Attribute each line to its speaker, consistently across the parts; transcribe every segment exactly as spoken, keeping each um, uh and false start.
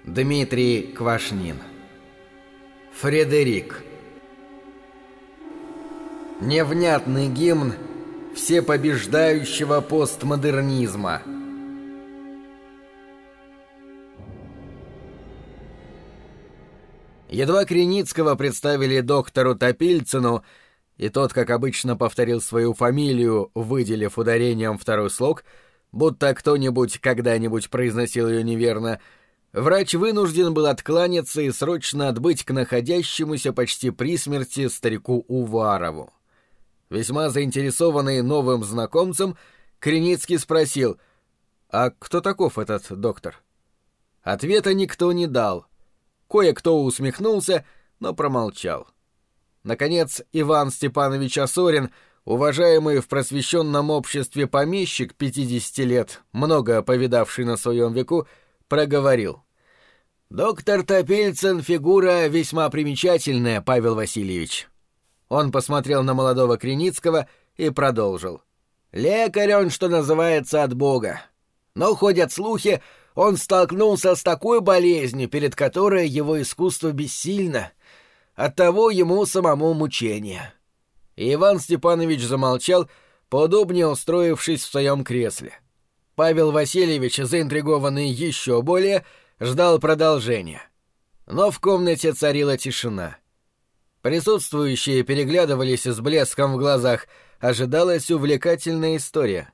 Speaker 1: Дмитрий Квашнин. Фредерик. Невнятный гимн всепобеждающего постмодернизма. Едва Криницкого представили доктору Топильцину, и тот, как обычно, повторил свою фамилию, выделив ударением второй слог, будто кто-нибудь когда-нибудь произносил ее неверно, врач вынужден был откланяться и срочно отбыть к находящемуся почти при смерти старику Уварову. Весьма заинтересованный новым знакомцем, Криницкий спросил: «А кто таков этот доктор?» Ответа никто не дал. Кое-кто усмехнулся, но промолчал. Наконец, Иван Степанович Осорин, уважаемый в просвещенном обществе помещик пятидесяти лет, много повидавший на своем веку, проговорил: «Доктор Топильцин — фигура весьма примечательная, Павел Васильевич». Он посмотрел на молодого Криницкого и продолжил: «Лекарь он, что называется, от Бога. Но ходят слухи, он столкнулся с такой болезнью, перед которой его искусство бессильно. Оттого ему самому мучение». И Иван Степанович замолчал, поудобнее устроившись в своем кресле. Павел Васильевич, заинтригованный еще более, ждал продолжения. Но в комнате царила тишина. Присутствующие переглядывались с блеском в глазах, ожидалась увлекательная история.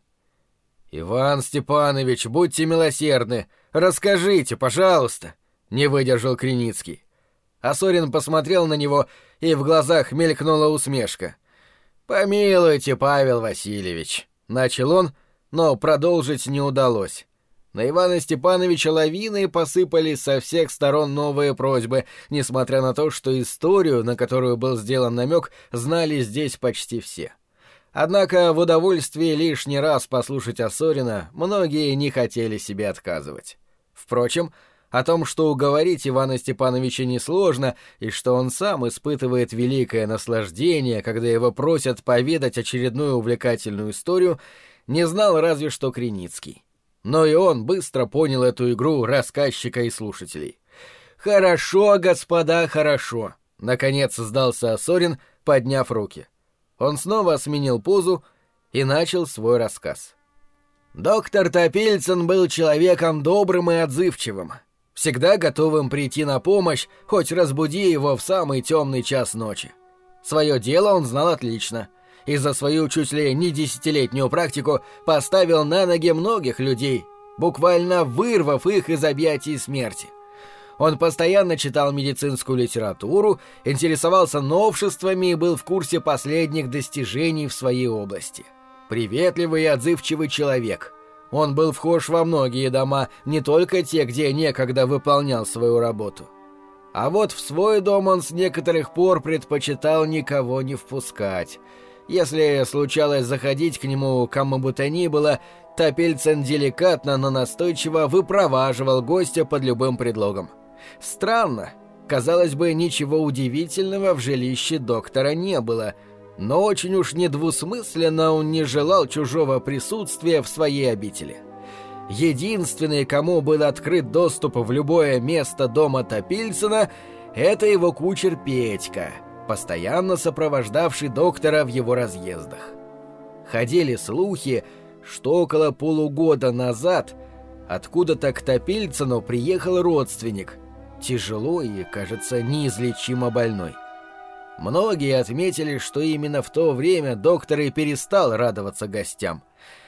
Speaker 1: «Иван Степанович, будьте милосердны, расскажите, пожалуйста», — не выдержал Криницкий. Осорин посмотрел на него, и в глазах мелькнула усмешка. «Помилуйте, Павел Васильевич», — начал он, но продолжить не удалось. На Ивана Степановича лавиной посыпались со всех сторон новые просьбы, несмотря на то, что историю, на которую был сделан намек, знали здесь почти все. Однако в удовольствии лишний раз послушать Осорина многие не хотели себе отказывать. Впрочем, о том, что уговорить Ивана Степановича несложно, и что он сам испытывает великое наслаждение, когда его просят поведать очередную увлекательную историю, не знал разве что Криницкий. Но и он быстро понял эту игру рассказчика и слушателей. «Хорошо, господа, хорошо», — наконец сдался Осорин, подняв руки. Он снова сменил позу и начал свой рассказ. «Доктор Топильцин был человеком добрым и отзывчивым, всегда готовым прийти на помощь, хоть разбуди его в самый темный час ночи. Свое дело он знал отлично, и за свою чуть ли не десятилетнюю практику поставил на ноги многих людей, буквально вырвав их из объятий смерти. Он постоянно читал медицинскую литературу, интересовался новшествами и был в курсе последних достижений в своей области. Приветливый и отзывчивый человек. Он был вхож во многие дома, не только те, где некогда выполнял свою работу. А вот в свой дом он с некоторых пор предпочитал никого не впускать. Если случалось заходить к нему кому бы то ни было, Топильцин деликатно, но настойчиво выпроваживал гостя под любым предлогом. Странно, казалось бы, ничего удивительного в жилище доктора не было, но очень уж недвусмысленно он не желал чужого присутствия в своей обители. Единственный, кому был открыт доступ в любое место дома Топильцина, это его кучер Петька, постоянно сопровождавший доктора в его разъездах. Ходили слухи, что около полугода назад откуда-то к Топильцину приехал родственник, тяжело и, кажется, неизлечимо больной. Многие отметили, что именно в то время доктор и перестал радоваться гостям.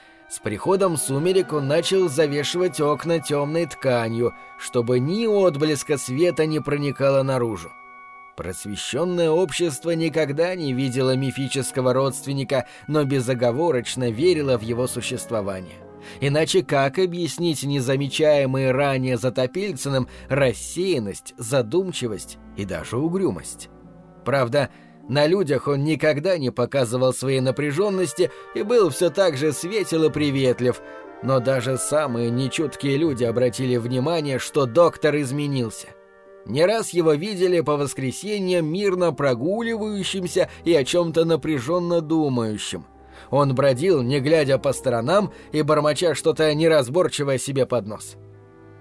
Speaker 1: С приходом сумерек он начал завешивать окна темной тканью, чтобы ни отблеска света не проникало наружу. Просвещенное общество никогда не видело мифического родственника, но безоговорочно верило в его существование. Иначе как объяснить незамечаемые ранее за Топильциным рассеянность, задумчивость и даже угрюмость? Правда, на людях он никогда не показывал своей напряженности и был все так же светел и приветлив, но даже самые нечуткие люди обратили внимание, что доктор изменился. Не раз его видели по воскресеньям мирно прогуливающимся и о чем-то напряженно думающим. Он бродил, не глядя по сторонам и бормоча что-то неразборчивое себе под нос.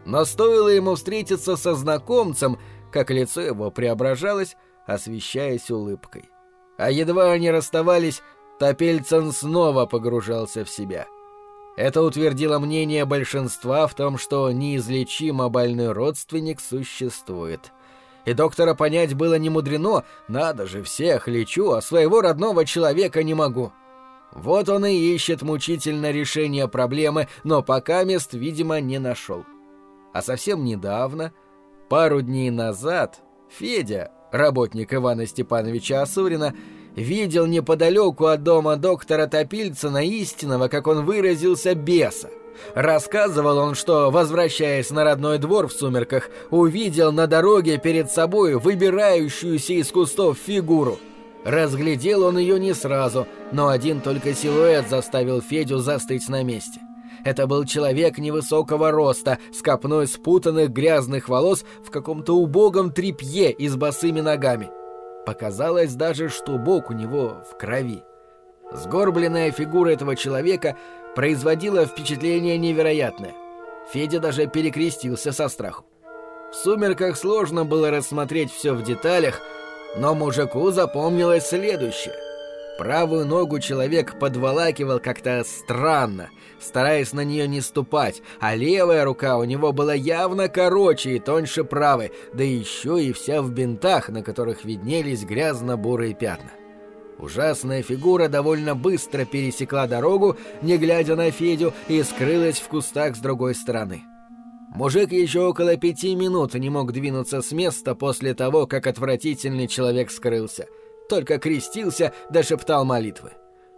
Speaker 1: Но стоило ему встретиться со знакомцем, как лицо его преображалось, освещаясь улыбкой. А едва они расставались, Топельцин снова погружался в себя. Это утвердило мнение большинства в том, что неизлечимо больной родственник существует. И доктора понять было немудрено, надо же, всех лечу, а своего родного человека не могу. Вот он и ищет мучительно решение проблемы, но пока мест, видимо, не нашел. А совсем недавно, пару дней назад, Федя, работник Ивана Степановича Осурина, видел неподалеку от дома доктора Топильцина истинного, как он выразился, беса. Рассказывал он, что, возвращаясь на родной двор в сумерках, увидел на дороге перед собой выбирающуюся из кустов фигуру. Разглядел он ее не сразу, но один только силуэт заставил Федю застыть на месте. Это был человек невысокого роста, с копной спутанных грязных волос в каком-то убогом тряпье и с босыми ногами. Показалось даже, что бок у него в крови. Сгорбленная фигура этого человека производила впечатление невероятное. Федя даже перекрестился со страху. В сумерках сложно было рассмотреть все в деталях, но мужику запомнилось следующее. Правую ногу человек подволакивал как-то странно, стараясь на нее не ступать, а левая рука у него была явно короче и тоньше правой, да еще и вся в бинтах, на которых виднелись грязно-бурые пятна. Ужасная фигура довольно быстро пересекла дорогу, не глядя на Федю, и скрылась в кустах с другой стороны. Мужик еще около пяти минут не мог двинуться с места после того, как отвратительный человек скрылся. Только крестился да шептал молитвы.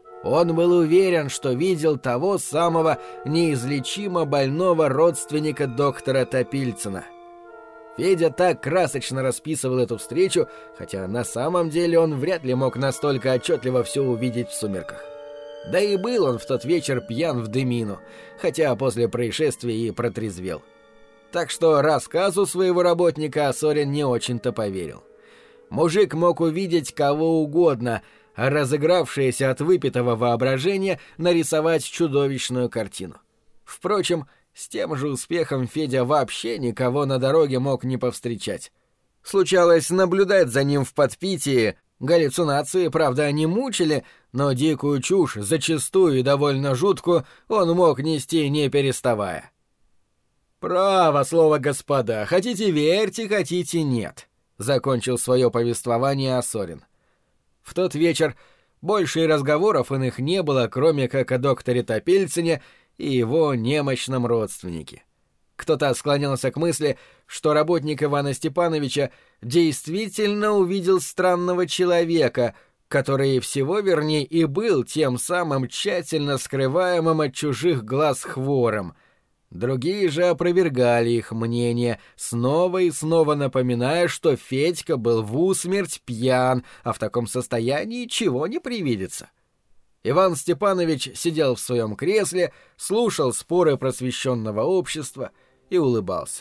Speaker 1: Он был уверен, что видел того самого неизлечимо больного родственника доктора Топильцина. Федя так красочно расписывал эту встречу, хотя на самом деле он вряд ли мог настолько отчетливо все увидеть в сумерках. Да и был он в тот вечер пьян в дымину, хотя после происшествия и протрезвел. Так что рассказу своего работника Осорин не очень-то поверил. Мужик мог увидеть кого угодно, а разыгравшееся от выпитого воображения нарисовать чудовищную картину. Впрочем, с тем же успехом Федя вообще никого на дороге мог не повстречать. Случалось наблюдать за ним в подпитии, галлюцинации, правда, не мучили, но дикую чушь, зачастую и довольно жуткую, он мог нести не переставая. «Право слово, господа, хотите верьте, хотите нет», — закончил свое повествование Осорин. В тот вечер больше и разговоров иных не было, кроме как о докторе Топельцине и его немощном родственнике. Кто-то склонялся к мысли, что работник Ивана Степановича действительно увидел странного человека, который всего вернее и был тем самым тщательно скрываемым от чужих глаз хвором. Другие же опровергали их мнение, снова и снова напоминая, что Федька был в усмерть пьян, а в таком состоянии чего не привидится. Иван Степанович сидел в своем кресле, слушал споры просвещенного общества и улыбался.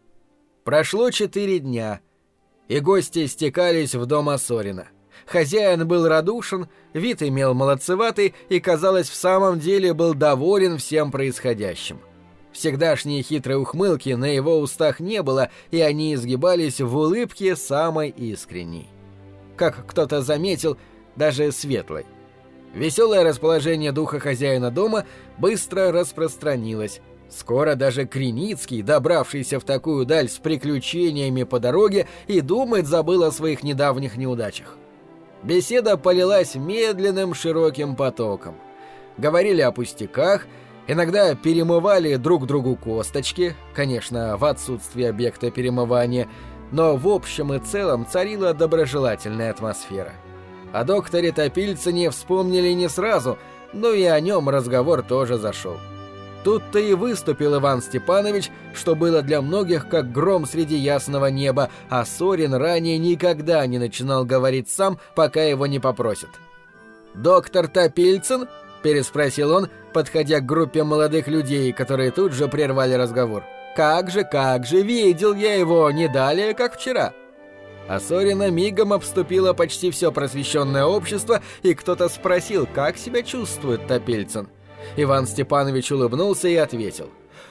Speaker 1: Прошло четыре дня, и гости стекались в дом Осорина. Хозяин был радушен, вид имел молодцеватый и, казалось, в самом деле был доволен всем происходящим. Всегдашней хитрой ухмылки на его устах не было, и они изгибались в улыбке самой искренней. Как кто-то заметил, даже светлой. Веселое расположение духа хозяина дома быстро распространилось. Скоро даже Криницкий, добравшийся в такую даль с приключениями по дороге, и думать забыл о своих недавних неудачах. Беседа полилась медленным широким потоком. Говорили о пустяках, иногда перемывали друг другу косточки, конечно, в отсутствие объекта перемывания, но в общем и целом царила доброжелательная атмосфера. О докторе Топильцине вспомнили не сразу, но и о нем разговор тоже зашел. Тут-то и выступил Иван Степанович, что было для многих как гром среди ясного неба, а Осорин ранее никогда не начинал говорить сам, пока его не попросят. «Доктор Топильцин?» — переспросил он, подходя к группе молодых людей, которые тут же прервали разговор. «Как же, как же, видел я его не далее, как вчера». Осорина мигом обступило почти все просвещенное общество, и кто-то спросил, как себя чувствует Топильцин. Иван Степанович улыбнулся и ответил.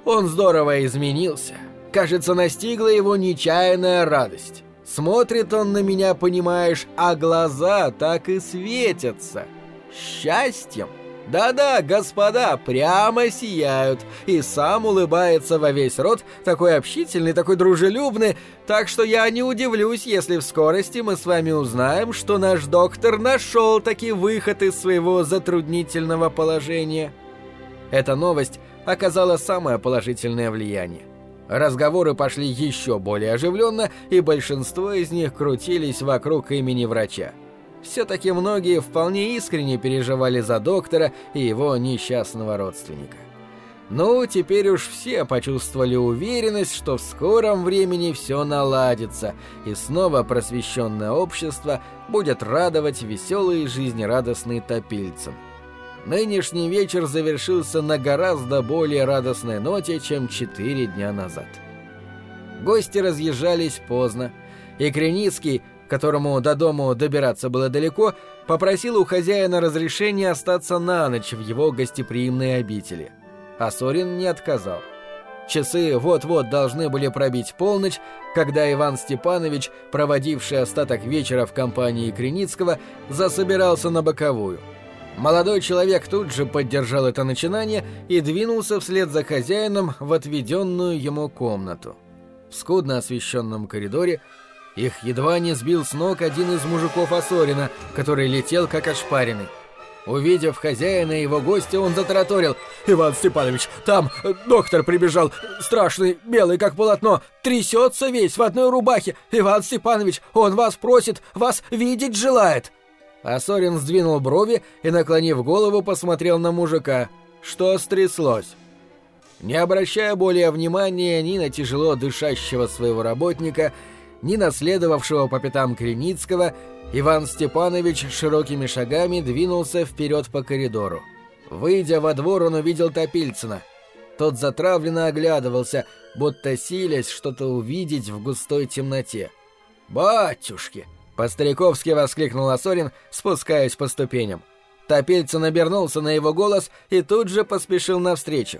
Speaker 1: Он здорово изменился. Кажется, настигла его нечаянная радость. Смотрит он на меня, понимаешь, а глаза так и светятся. Счастьем. Да-да, господа, прямо сияют. И сам улыбается во весь рот, такой общительный, такой дружелюбный. Так что я не удивлюсь, если в скорости мы с вами узнаем, что наш доктор нашел таки выход из своего затруднительного положения. Эта новость оказала самое положительное влияние. Разговоры пошли еще более оживленно, и большинство из них крутились вокруг имени врача. Все-таки многие вполне искренне переживали за доктора и его несчастного родственника. Ну, теперь уж все почувствовали уверенность, что в скором времени все наладится, и снова просвещенное общество будет радовать веселый и жизнерадостный Топильцин. Нынешний вечер завершился на гораздо более радостной ноте, чем четыре дня назад. Гости разъезжались поздно, и Криницкий, которому до дому добираться было далеко, попросил у хозяина разрешения остаться на ночь в его гостеприимной обители. Осорин не отказал. Часы вот-вот должны были пробить полночь, когда Иван Степанович, проводивший остаток вечера в компании Криницкого, засобирался на боковую. Молодой человек тут же поддержал это начинание и двинулся вслед за хозяином в отведенную ему комнату. В скудно освещенном коридоре их едва не сбил с ног один из мужиков Осорина, который летел как ошпаренный. Увидев хозяина и его гостя, он затараторил: «Иван Степанович, там доктор прибежал, страшный, белый как полотно, трясется весь в одной рубахе. Иван Степанович, он вас просит, вас видеть желает». Осорин сдвинул брови и, наклонив голову, посмотрел на мужика. Что стряслось? Не обращая более внимания ни на тяжело дышащего своего работника, ни на следовавшего по пятам Криницкого, Иван Степанович широкими шагами двинулся вперед по коридору. Выйдя во двор, он увидел Топильцина. Тот затравленно оглядывался, будто силясь что-то увидеть в густой темноте. «Батюшки!» — по-стариковски воскликнул Осорин, спускаясь по ступеням. Топильцин обернулся на его голос и тут же поспешил навстречу.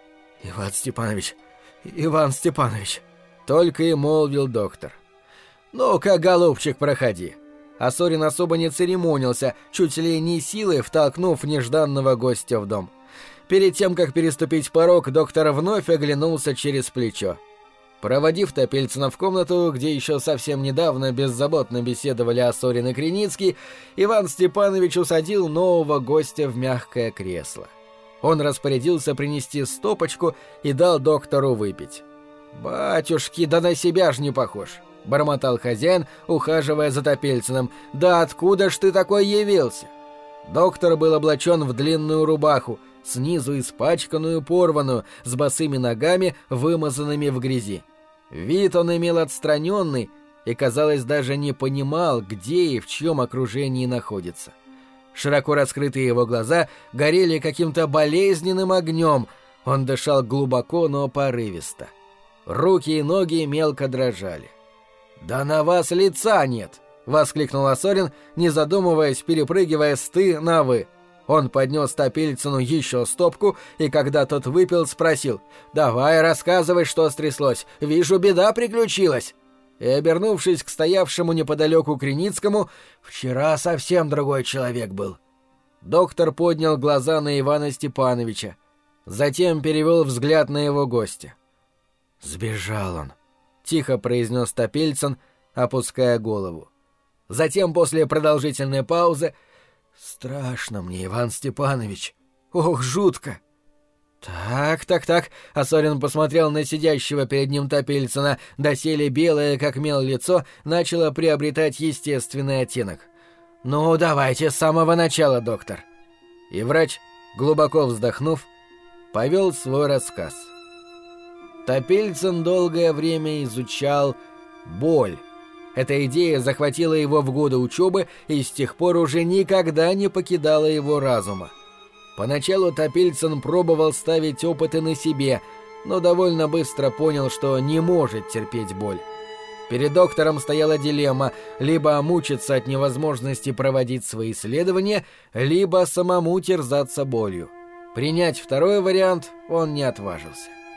Speaker 1: «Иван Степанович! Иван Степанович!» — только и молвил доктор. «Ну-ка, голубчик, проходи». Осорин особо не церемонился, чуть ли не силой втолкнув нежданного гостя в дом. Перед тем, как переступить порог, доктор вновь оглянулся через плечо. Проводив Топильцина в комнату, где еще совсем недавно беззаботно беседовали Осорин и Криницкий, Иван Степанович усадил нового гостя в мягкое кресло. Он распорядился принести стопочку и дал доктору выпить. «Батюшки, да на себя ж не похож!» — бормотал хозяин, ухаживая за Топильциным. «Да откуда ж ты такой явился?» Доктор был облачен в длинную рубаху, снизу испачканную, порванную, с босыми ногами, вымазанными в грязи. Вид он имел отстраненный и, казалось, даже не понимал, где и в чьем окружении находится. Широко раскрытые его глаза горели каким-то болезненным огнем, он дышал глубоко, но порывисто. Руки и ноги мелко дрожали. «Да на вас лица нет!» — воскликнул Осорин, не задумываясь, перепрыгивая с «ты» на «вы». Он поднес Топильцину еще стопку, и когда тот выпил, спросил: «Давай, рассказывай, что стряслось. Вижу, беда приключилась». И, обернувшись к стоявшему неподалеку Криницкому: «Вчера совсем другой человек был». Доктор поднял глаза на Ивана Степановича, затем перевел взгляд на его гостя. «Сбежал он», — тихо произнес Топильцин, опуская голову. Затем, после продолжительной паузы: «Страшно мне, Иван Степанович. Ох, жутко!» «Так, так, так», — Осорин посмотрел на сидящего перед ним Топильцина, доселе белое, как мел, лицо начало приобретать естественный оттенок. «Ну, давайте с самого начала, доктор». И врач, глубоко вздохнув, повел свой рассказ. Топильцин долгое время изучал боль. Эта идея захватила его в годы учебы и с тех пор уже никогда не покидала его разума. Поначалу Топильцин пробовал ставить опыты на себе, но довольно быстро понял, что не может терпеть боль. Перед доктором стояла дилемма: либо мучиться от невозможности проводить свои исследования, либо самому терзаться болью. Принять второй вариант он не отважился.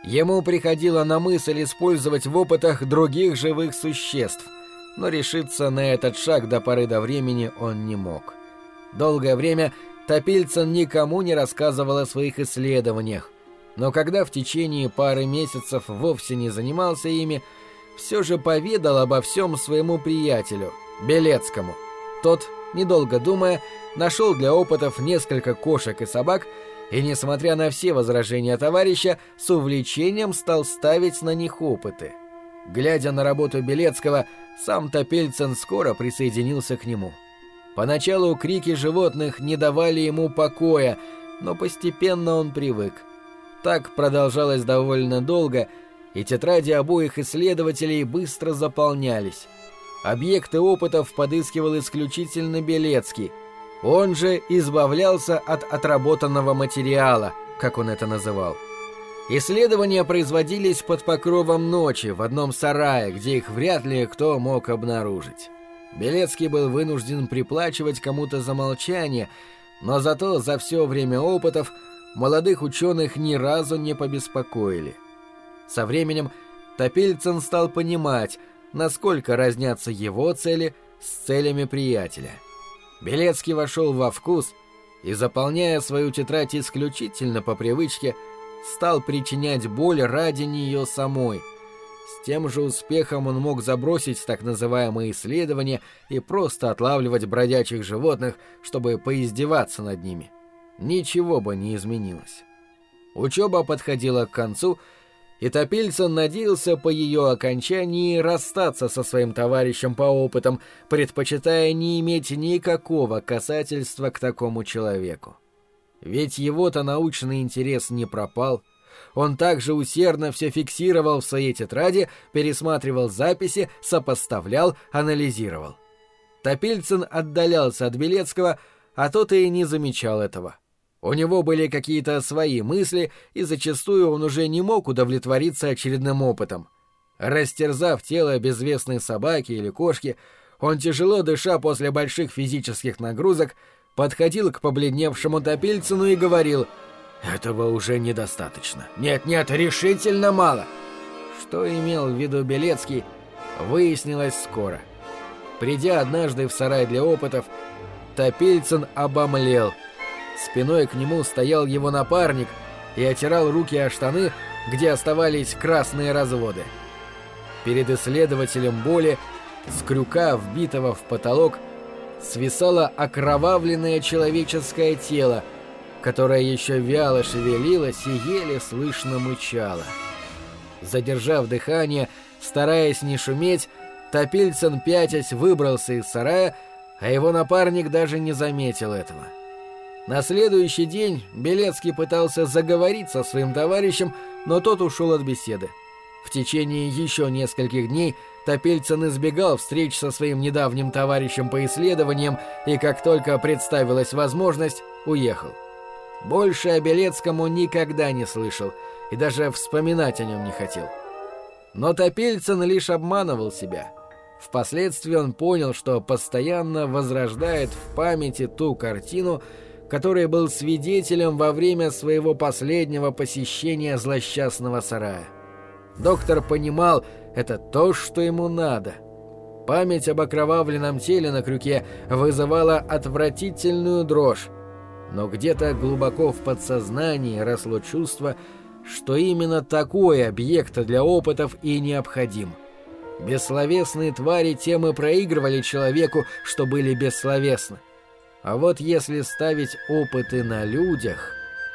Speaker 1: Ему приходило на мысль использовать в опытах других живых существ, но решиться на этот шаг до поры до времени он не мог. Долгое время Топильцин никому не рассказывал о своих исследованиях, но когда в течение пары месяцев вовсе не занимался ими, все же поведал обо всем своему приятелю, Белецкому. Тот, недолго думая, нашел для опытов несколько кошек и собак и, несмотря на все возражения товарища, с увлечением стал ставить на них опыты. Глядя на работу Белецкого, сам Топильцин скоро присоединился к нему. Поначалу крики животных не давали ему покоя, но постепенно он привык. Так продолжалось довольно долго, и тетради обоих исследователей быстро заполнялись. Объекты опытов подыскивал исключительно Белецкий. Он же избавлялся от отработанного материала, как он это называл. Исследования производились под покровом ночи в одном сарае, где их вряд ли кто мог обнаружить. Белецкий был вынужден приплачивать кому-то за молчание, но зато за все время опытов молодых ученых ни разу не побеспокоили. Со временем Топильцин стал понимать, насколько разнятся его цели с целями приятеля. Белецкий вошел во вкус и, заполняя свою тетрадь исключительно по привычке, стал причинять боль ради нее самой. С тем же успехом он мог забросить так называемые исследования и просто отлавливать бродячих животных, чтобы поиздеваться над ними. Ничего бы не изменилось. Учеба подходила к концу, и Топильцин надеялся по ее окончании расстаться со своим товарищем по опытам, предпочитая не иметь никакого касательства к такому человеку. Ведь его-то научный интерес не пропал. Он также усердно все фиксировал в своей тетради, пересматривал записи, сопоставлял, анализировал. Топильцин отдалялся от Белецкого, а тот и не замечал этого. У него были какие-то свои мысли, и зачастую он уже не мог удовлетвориться очередным опытом. Растерзав тело безвестной собаки или кошки, он, тяжело дыша после больших физических нагрузок, подходил к побледневшему Топильцину и говорил: «Этого уже недостаточно. Нет-нет, решительно мало». Что имел в виду Белецкий, выяснилось скоро. Придя однажды в сарай для опытов, Топильцин обомлел. Спиной к нему стоял его напарник и отирал руки о штаны, где оставались красные разводы. Перед исследователем боли с крюка, вбитого в потолок, свисало окровавленное человеческое тело, которое еще вяло шевелилось и еле слышно мычало. Задержав дыхание, стараясь не шуметь, Топильцин, пятясь, выбрался из сарая, а его напарник даже не заметил этого. На следующий день Белецкий пытался заговорить со своим товарищем, но тот ушел от беседы. В течение еще нескольких дней Топильцин избегал встреч со своим недавним товарищем по исследованиям и, как только представилась возможность, уехал. Больше о Белецком он никогда не слышал и даже вспоминать о нем не хотел. Но Топильцин лишь обманывал себя. Впоследствии он понял, что постоянно возрождает в памяти ту картину, который был свидетелем во время своего последнего посещения злосчастного сарая. Доктор понимал, это то, что ему надо. Память об окровавленном теле на крюке вызывала отвратительную дрожь, но где-то глубоко в подсознании росло чувство, что именно такой объект для опытов и необходим. Бессловесные твари тем и проигрывали человеку, что были бессловесны. А вот если ставить опыты на людях...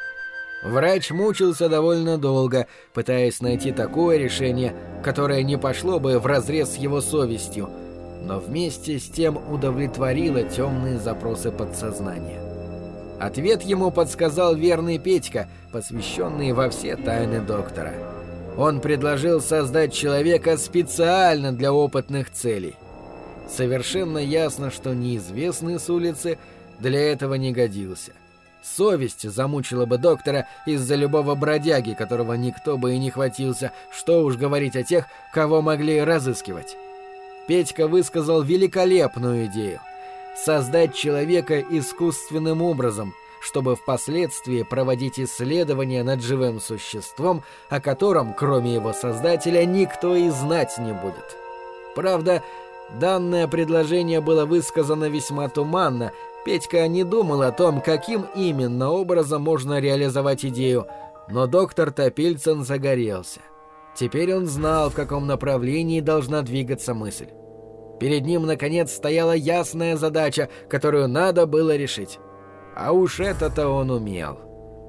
Speaker 1: Врач мучился довольно долго, пытаясь найти такое решение, которое не пошло бы вразрез с его совестью, но вместе с тем удовлетворило темные запросы подсознания. Ответ ему подсказал верный Петька, посвященный во все тайны доктора. Он предложил создать человека специально для опытных целей. Совершенно ясно, что неизвестный с улицы для этого не годился. Совесть замучила бы доктора из-за любого бродяги, которого никто бы и не хватился, что уж говорить о тех, кого могли разыскивать. Петька высказал великолепную идею — создать человека искусственным образом, чтобы впоследствии проводить исследования над живым существом, о котором, кроме его создателя, никто и знать не будет. Правда, данное предложение было высказано весьма туманно. Петька не думал о том, каким именно образом можно реализовать идею, но доктор Топильцин загорелся. Теперь он знал, в каком направлении должна двигаться мысль. Перед ним, наконец, стояла ясная задача, которую надо было решить. А уж это-то он умел.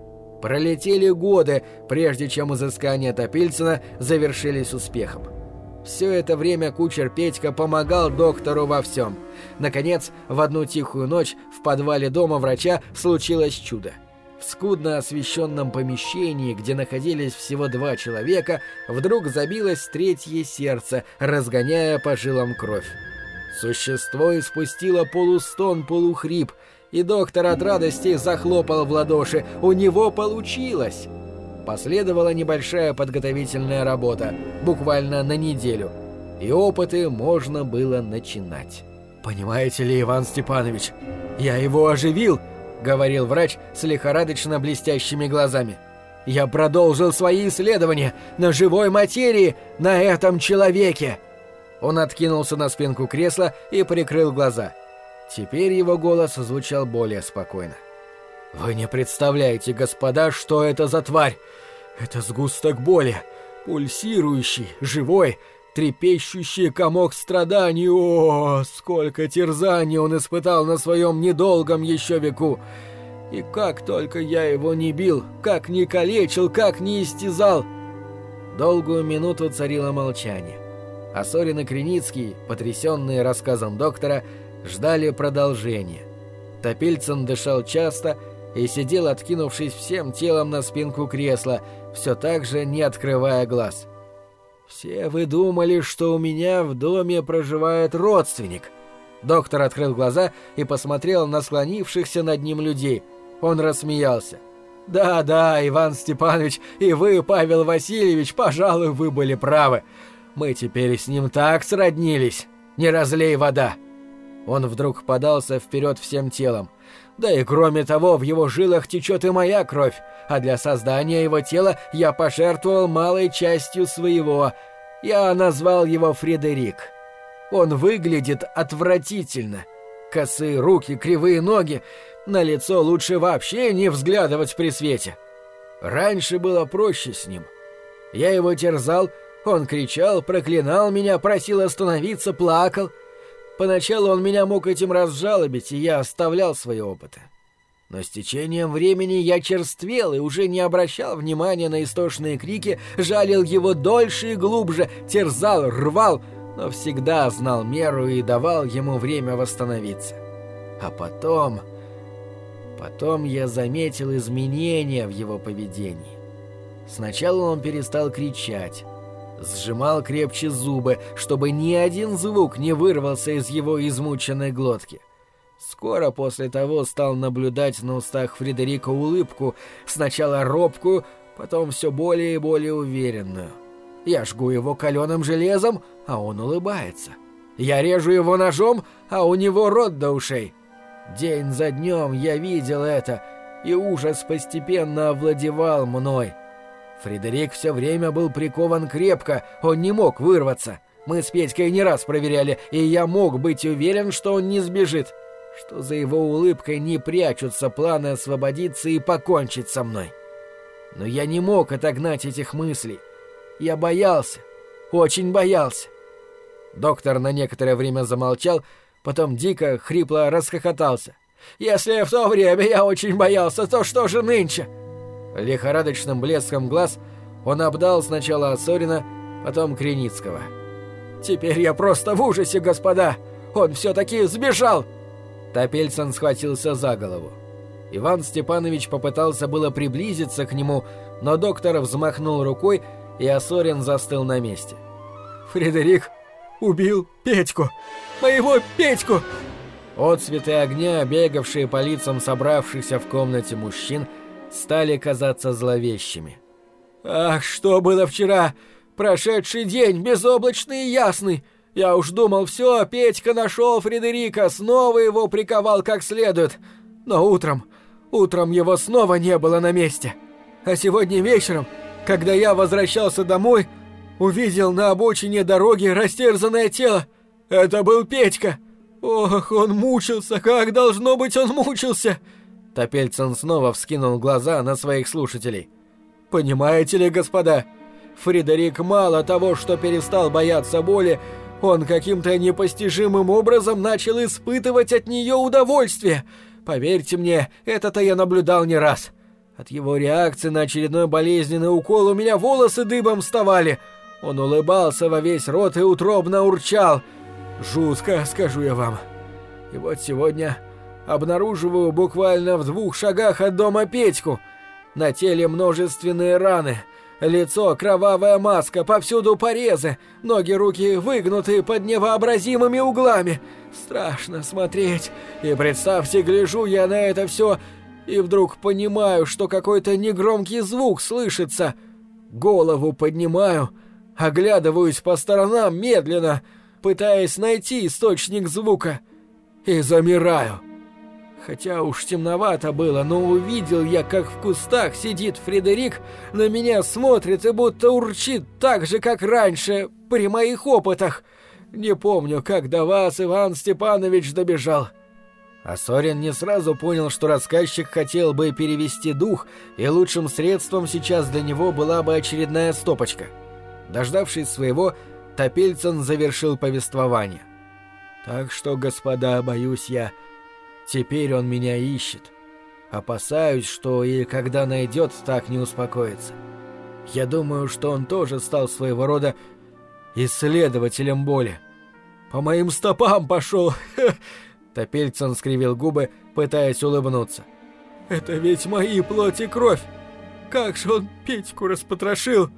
Speaker 1: Пролетели годы, прежде чем изыскания Топильцина завершились успехом. Все это время кучер Петька помогал доктору во всем. Наконец, в одну тихую ночь в подвале дома врача случилось чудо. В скудно освещенном помещении, где находились всего два человека, вдруг забилось третье сердце, разгоняя по жилам кровь. Существо испустило полустон-полухрип, и доктор от радости захлопал в ладоши. У него получилось! Последовала небольшая подготовительная работа, буквально на неделю, и опыты можно было начинать. «Понимаете ли, Иван Степанович, я его оживил!» — говорил врач с лихорадочно блестящими глазами. «Я продолжил свои исследования на живой материи, на этом человеке!» Он откинулся на спинку кресла и прикрыл глаза. Теперь его голос звучал более спокойно. «Вы не представляете, господа, что это за тварь! Это сгусток боли, пульсирующий, живой, трепещущий комок страданий. О, сколько терзаний он испытал на своем недолгом еще веку! И как только я его не бил, как не калечил, как не истязал!» Долгую минуту царило молчание. Осорин и Криницкий, потрясенные рассказом доктора, ждали продолжения. Топильцин дышал часто и сидел, откинувшись всем телом на спинку кресла, все так же не открывая глаз. «Все вы думали, что у меня в доме проживает родственник?» Доктор открыл глаза и посмотрел на склонившихся над ним людей. Он рассмеялся. «Да-да, Иван Степанович, и вы, Павел Васильевич, пожалуй, вы были правы. Мы теперь с ним так сроднились. Не разлей вода!» Он вдруг подался вперед всем телом. «Да и кроме того, в его жилах течет и моя кровь, а для создания его тела я пожертвовал малой частью своего. Я назвал его Фредерик. Он выглядит отвратительно. Косые руки, кривые ноги. На лицо лучше вообще не взглядывать при свете. Раньше было проще с ним. Я его терзал, он кричал, проклинал меня, просил остановиться, плакал. Поначалу он меня мог этим разжалобить, и я оставлял свои опыты. Но с течением времени я черствел и уже не обращал внимания на истошные крики, жалил его дольше и глубже, терзал, рвал, но всегда знал меру и давал ему время восстановиться. А потом... Потом я заметил изменения в его поведении. Сначала он перестал кричать, сжимал крепче зубы, чтобы ни один звук не вырвался из его измученной глотки. Скоро после того стал наблюдать на устах Фредерика улыбку, сначала робкую, потом все более и более уверенную. Я жгу его каленым железом, а он улыбается. Я режу его ножом, а у него рот до ушей. День за днем я видел это, и ужас постепенно овладевал мной. Фредерик все время был прикован крепко, он не мог вырваться. Мы с Петькой не раз проверяли, и я мог быть уверен, что он не сбежит, что за его улыбкой не прячутся планы освободиться и покончить со мной. Но я не мог отогнать этих мыслей. Я боялся, очень боялся. Доктор на некоторое время замолчал, потом дико, хрипло расхохотался. «Если в то время я очень боялся, то что же нынче?» Лихорадочным блеском глаз он обдал сначала Осорина, потом Криницкого. «Теперь я просто в ужасе, господа! Он все-таки сбежал!» Топильцин схватился за голову. Иван Степанович попытался было приблизиться к нему, но доктор взмахнул рукой, и Осорин застыл на месте. «Фредерик убил Петьку! Моего Петьку!» Отцветы огня, бегавшие по лицам собравшихся в комнате мужчин, стали казаться зловещими. «Ах, что было вчера! Прошедший день, безоблачный и ясный! Я уж думал, все, Петька нашел Фредерика, снова его приковал как следует. Но утром,
Speaker 2: Утром его снова не было на месте. А сегодня вечером, когда я возвращался домой, увидел на обочине дороги растерзанное тело. Это был Петька. Ох, он мучился, как должно быть он мучился!» Топельцин снова вскинул глаза на своих слушателей. «Понимаете ли, господа, Фредерик мало того, что перестал бояться боли, он каким-то непостижимым образом начал испытывать от нее удовольствие. Поверьте мне, это-то я наблюдал не раз. От его реакции на очередной болезненный укол у меня волосы дыбом вставали. Он улыбался во весь рот и утробно урчал. Жутко, скажу я вам. И вот сегодня обнаруживаю буквально в двух шагах от дома Петьку. На теле множественные раны, лицо кровавая маска, повсюду порезы, ноги, руки выгнуты под невообразимыми углами. Страшно смотреть. И представьте, гляжу я на это все, и вдруг понимаю, что какой-то негромкий звук слышится. Голову поднимаю, оглядываюсь по сторонам медленно, пытаясь найти источник звука, и замираю. Хотя уж темновато было, но увидел я, как в кустах сидит Фредерик, на меня смотрит и будто урчит так же, как раньше, при моих опытах. Не помню, как до вас Иван Степанович добежал». Осорин не сразу понял, что рассказчик хотел бы перевести дух, и лучшим средством сейчас для него была бы очередная стопочка. Дождавшись своего, Топельцин завершил повествование. «Так что, господа, боюсь я, теперь он меня ищет. Опасаюсь, что и когда найдет, так не успокоится. Я думаю, что он тоже стал своего рода исследователем боли. По моим стопам пошел!» Топельцин скривил губы, пытаясь улыбнуться. «Это ведь мои плоть и кровь! Как же он Петьку распотрошил!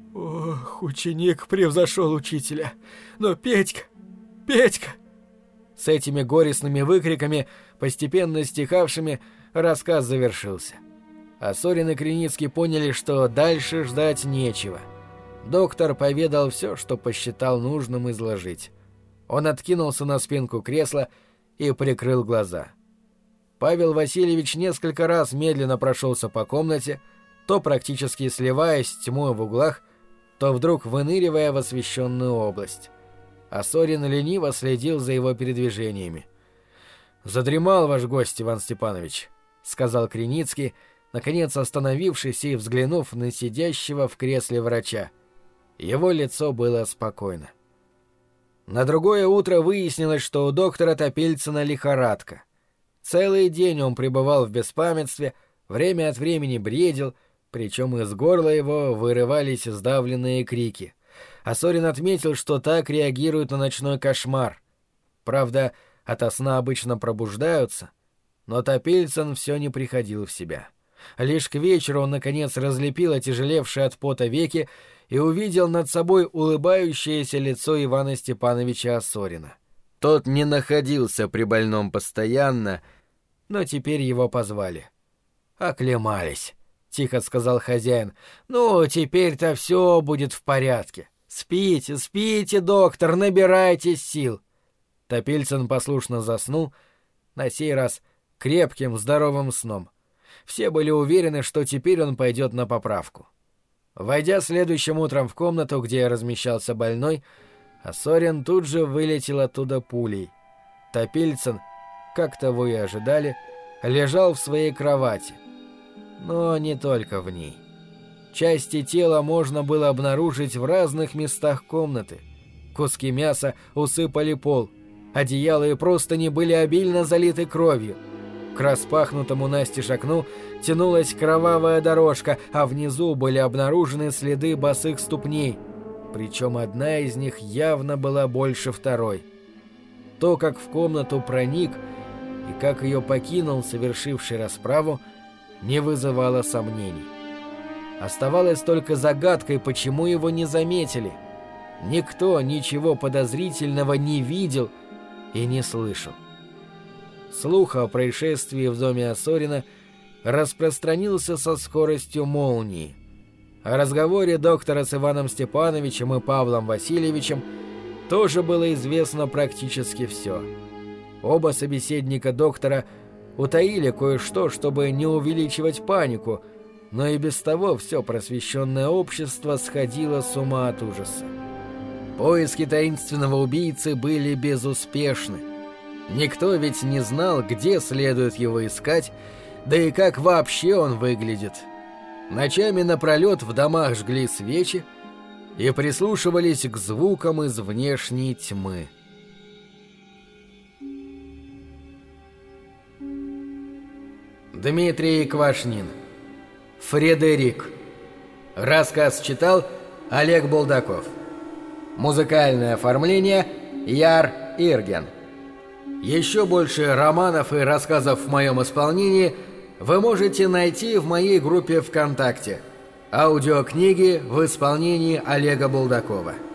Speaker 2: Ох, ученик превзошел учителя! Но Петька! Петька!» С этими горестными выкриками, постепенно стихавшими, рассказ завершился. Осорин и Криницкий поняли, что дальше ждать нечего. Доктор поведал все, что посчитал нужным изложить. Он откинулся на спинку кресла и прикрыл глаза. Павел Васильевич несколько раз медленно прошелся по комнате, то практически сливаясь с тьмой в углах, то вдруг выныривая в освещенную область. Осорин лениво следил за его передвижениями. «Задремал ваш гость, Иван Степанович», — сказал Криницкий, наконец остановившись и взглянув на сидящего в кресле врача. Его лицо было спокойно. На другое утро выяснилось, что у доктора Топельцина лихорадка. Целый день он пребывал в беспамятстве, время от времени бредил, причем из горла его вырывались сдавленные крики. Осорин отметил, что так реагирует на ночной кошмар. Правда, ото сна обычно пробуждаются, но Топельцин все не приходил в себя. Лишь к вечеру он, наконец, разлепил отяжелевшие от пота веки и увидел над собой улыбающееся лицо Ивана Степановича Осорина. Тот не находился при больном постоянно, но теперь его позвали. «Оклемались», — тихо сказал хозяин. «Ну, теперь-то все будет в порядке. Спите, спите, доктор, набирайтесь сил». Топельцин послушно заснул, на сей раз крепким, здоровым сном. Все были уверены, что теперь он пойдет на поправку. Войдя следующим утром в комнату, где размещался больной, Осорин тут же вылетел оттуда пулей. Топельцин, как того и ожидали, лежал в своей кровати. Но не только в ней. Части тела можно было обнаружить в разных местах комнаты. Куски мяса усыпали пол, одеяла и простыни были обильно залиты кровью. К распахнутому настежь окну тянулась кровавая дорожка, а внизу были обнаружены следы босых ступней, причем одна из них явно была больше второй. То, как в комнату проник и как ее покинул совершивший расправу, не вызывало сомнений. Оставалось только загадкой, почему его не заметили. Никто ничего подозрительного не видел и не слышал. Слух о происшествии в доме Осорина распространился со скоростью молнии. О разговоре доктора с Иваном Степановичем и Павлом Васильевичем тоже было известно практически все. Оба собеседника доктора утаили кое-что, чтобы не увеличивать панику, но и без того все просвещенное общество сходило с ума от ужаса.
Speaker 1: Поиски таинственного убийцы были безуспешны. Никто ведь не знал, где следует его искать, да и как вообще он выглядит. Ночами напролет в домах жгли свечи и прислушивались к звукам из внешней тьмы. Дмитрий Квашнин. Фредерик. Рассказ читал Олег Булдаков. Музыкальное оформление Яр Ирген. Еще больше романов и рассказов в моем исполнении вы можете найти в моей группе ВКонтакте. Аудиокниги в исполнении Олега Булдакова.